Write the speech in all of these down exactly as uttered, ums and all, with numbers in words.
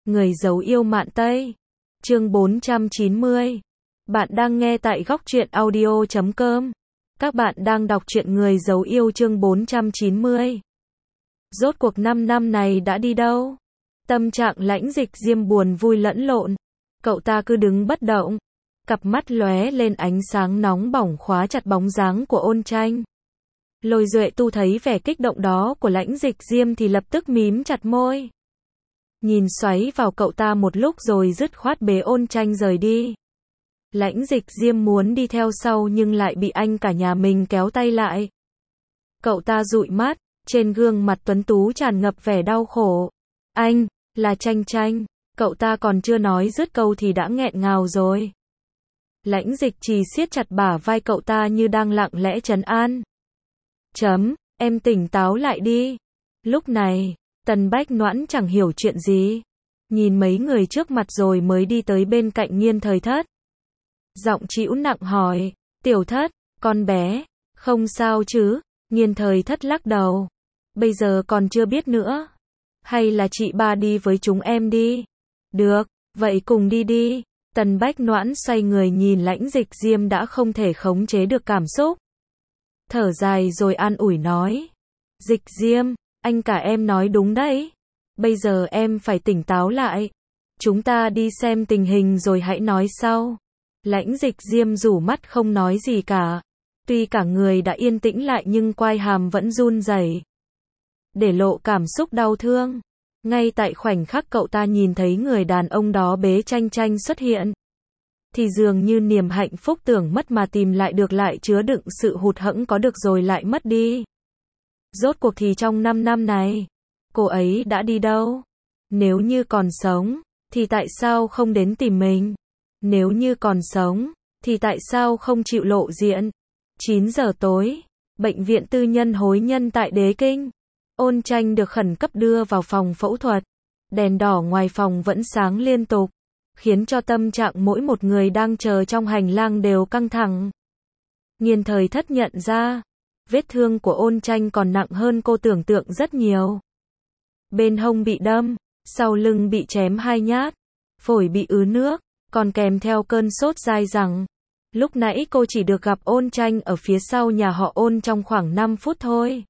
Người giấu yêu mạn Tây. Chương bốn trăm chín mươi. Bạn đang nghe tại góc truyện audio chấm com. Các bạn đang đọc truyện Người giấu yêu chương bốn trăm chín mươi. Rốt cuộc năm năm này đã đi đâu? Tâm trạng Lãnh Dịch Diêm buồn vui lẫn lộn. Cậu ta cứ đứng bất động, cặp mắt lóe lên ánh sáng nóng bỏng khóa chặt bóng dáng của Ôn Tranh. Lôi Duệ Tu thấy vẻ kích động đó của Lãnh Dịch Diêm thì lập tức mím chặt môi. Nhìn xoáy vào cậu ta một lúc rồi dứt khoát bế Ôn Tranh rời đi. Lãnh Dịch Diêm muốn đi theo sau nhưng lại bị anh cả nhà mình kéo tay lại. Cậu ta dụi mắt, trên gương mặt tuấn tú tràn ngập vẻ đau khổ. Anh, là Tranh Tranh. Cậu ta còn chưa nói dứt câu thì đã nghẹn ngào rồi. Lãnh Dịch Trì siết chặt bả vai cậu ta như đang lặng lẽ trấn an. Chấm, em tỉnh táo lại đi. Lúc này, Tần Bách Noãn chẳng hiểu chuyện gì. Nhìn mấy người trước mặt rồi mới đi tới bên cạnh Nghiên Thời Thất. Giọng trĩu nặng hỏi, Tiểu Thất, con bé, không sao chứ? Nghiên Thời Thất lắc đầu. Bây giờ còn chưa biết nữa. Hay là chị ba đi với chúng em đi? Được, vậy cùng đi đi. Tần Bách Noãn xoay người nhìn Lãnh Dịch Diêm đã không thể khống chế được cảm xúc. Thở dài rồi an ủi nói. Dịch Diêm, anh cả em nói đúng đấy. Bây giờ em phải tỉnh táo lại. Chúng ta đi xem tình hình rồi hãy nói sau. Lãnh Dịch Diêm rủ mắt không nói gì cả. Tuy cả người đã yên tĩnh lại nhưng quai hàm vẫn run rẩy, để lộ cảm xúc đau thương. Ngay tại khoảnh khắc cậu ta nhìn thấy người đàn ông đó bế Tranh Tranh xuất hiện, thì dường như niềm hạnh phúc tưởng mất mà tìm lại được lại chứa đựng sự hụt hẫng có được rồi lại mất đi. Rốt cuộc thì trong năm năm này, cô ấy đã đi đâu? Nếu như còn sống, thì tại sao không đến tìm mình? Nếu như còn sống, thì tại sao không chịu lộ diện? chín giờ tối, bệnh viện tư nhân Hối Nhân tại Đế Kinh. Ôn Tranh được khẩn cấp đưa vào phòng phẫu thuật. Đèn đỏ ngoài phòng vẫn sáng liên tục, khiến cho tâm trạng mỗi một người đang chờ trong hành lang đều căng thẳng. Nghiên Thời Thất nhận ra, vết thương của Ôn Tranh còn nặng hơn cô tưởng tượng rất nhiều. Bên hông bị đâm, sau lưng bị chém hai nhát, phổi bị ứ nước, còn kèm theo cơn sốt dai dẳng. Lúc nãy cô chỉ được gặp Ôn Tranh ở phía sau nhà họ Ôn trong khoảng năm phút thôi.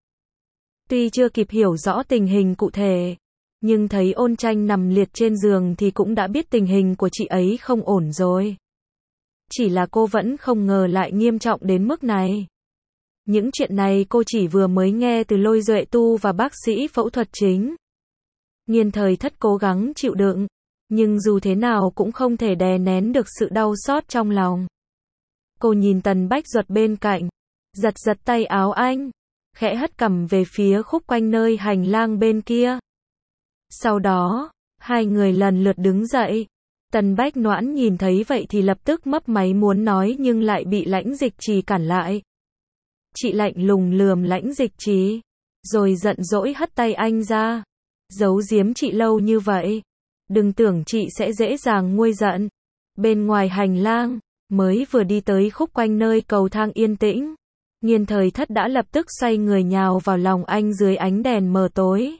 Tuy chưa kịp hiểu rõ tình hình cụ thể, nhưng thấy Ôn Tranh nằm liệt trên giường thì cũng đã biết tình hình của chị ấy không ổn rồi. Chỉ là cô vẫn không ngờ lại nghiêm trọng đến mức này. Những chuyện này cô chỉ vừa mới nghe từ Lôi Duệ Tu và bác sĩ phẫu thuật chính. Nghiên Thời Thất cố gắng chịu đựng, nhưng dù thế nào cũng không thể đè nén được sự đau xót trong lòng. Cô nhìn Tần Bách Duật bên cạnh, giật giật tay áo anh, khẽ hất cằm về phía khúc quanh nơi hành lang bên kia. Sau đó, hai người lần lượt đứng dậy. Tần Bách Noãn nhìn thấy vậy thì lập tức mấp máy muốn nói nhưng lại bị Lãnh Dịch Trì cản lại. Chị lạnh lùng lườm Lãnh Dịch Trì, rồi giận dỗi hất tay anh ra. Giấu giếm chị lâu như vậy, đừng tưởng chị sẽ dễ dàng nguôi giận. Bên ngoài hành lang, mới vừa đi tới khúc quanh nơi cầu thang yên tĩnh, Nghiên Thời Thất đã lập tức xoay người nhào vào lòng anh dưới ánh đèn mờ tối.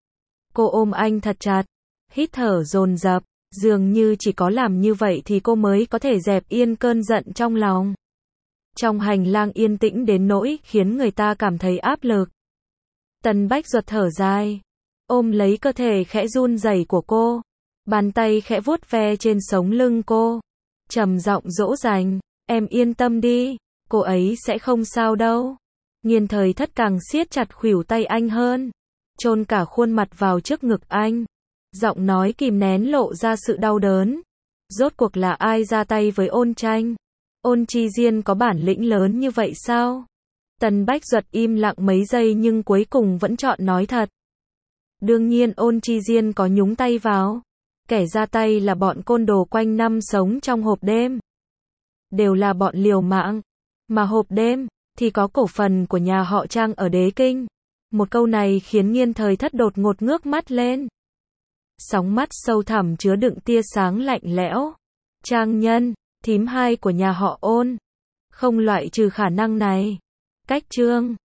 Cô ôm anh thật chặt, hít thở dồn dập, dường như chỉ có làm như vậy thì cô mới có thể dẹp yên cơn giận trong lòng. Trong hành lang yên tĩnh đến nỗi khiến người ta cảm thấy áp lực. Tần Bách Duật thở dài, ôm lấy cơ thể khẽ run rẩy của cô, bàn tay khẽ vuốt ve trên sống lưng cô, trầm giọng dỗ dành, em yên tâm đi, cô ấy sẽ không sao đâu. Nghiên Thời Thất càng siết chặt khuỷu tay anh hơn, chôn cả khuôn mặt vào trước ngực anh, giọng nói kìm nén lộ ra sự đau đớn. Rốt cuộc là ai ra tay với Ôn Tranh? Ôn Chi Diên có bản lĩnh lớn như vậy sao? Tần Bách Duật im lặng mấy giây nhưng cuối cùng vẫn chọn nói thật. Đương nhiên Ôn Chi Diên có nhúng tay vào. Kẻ ra tay là bọn côn đồ quanh năm sống trong hộp đêm. Đều là bọn liều mạng. Mà hộp đêm, thì có cổ phần của nhà họ Trang ở Đế Kinh. Một câu này khiến Nghiên Thời Thất đột ngột ngước mắt lên. Sóng mắt sâu thẳm chứa đựng tia sáng lạnh lẽo. Trang Nhân, thím hai của nhà họ Ôn. Không loại trừ khả năng này. Cách chương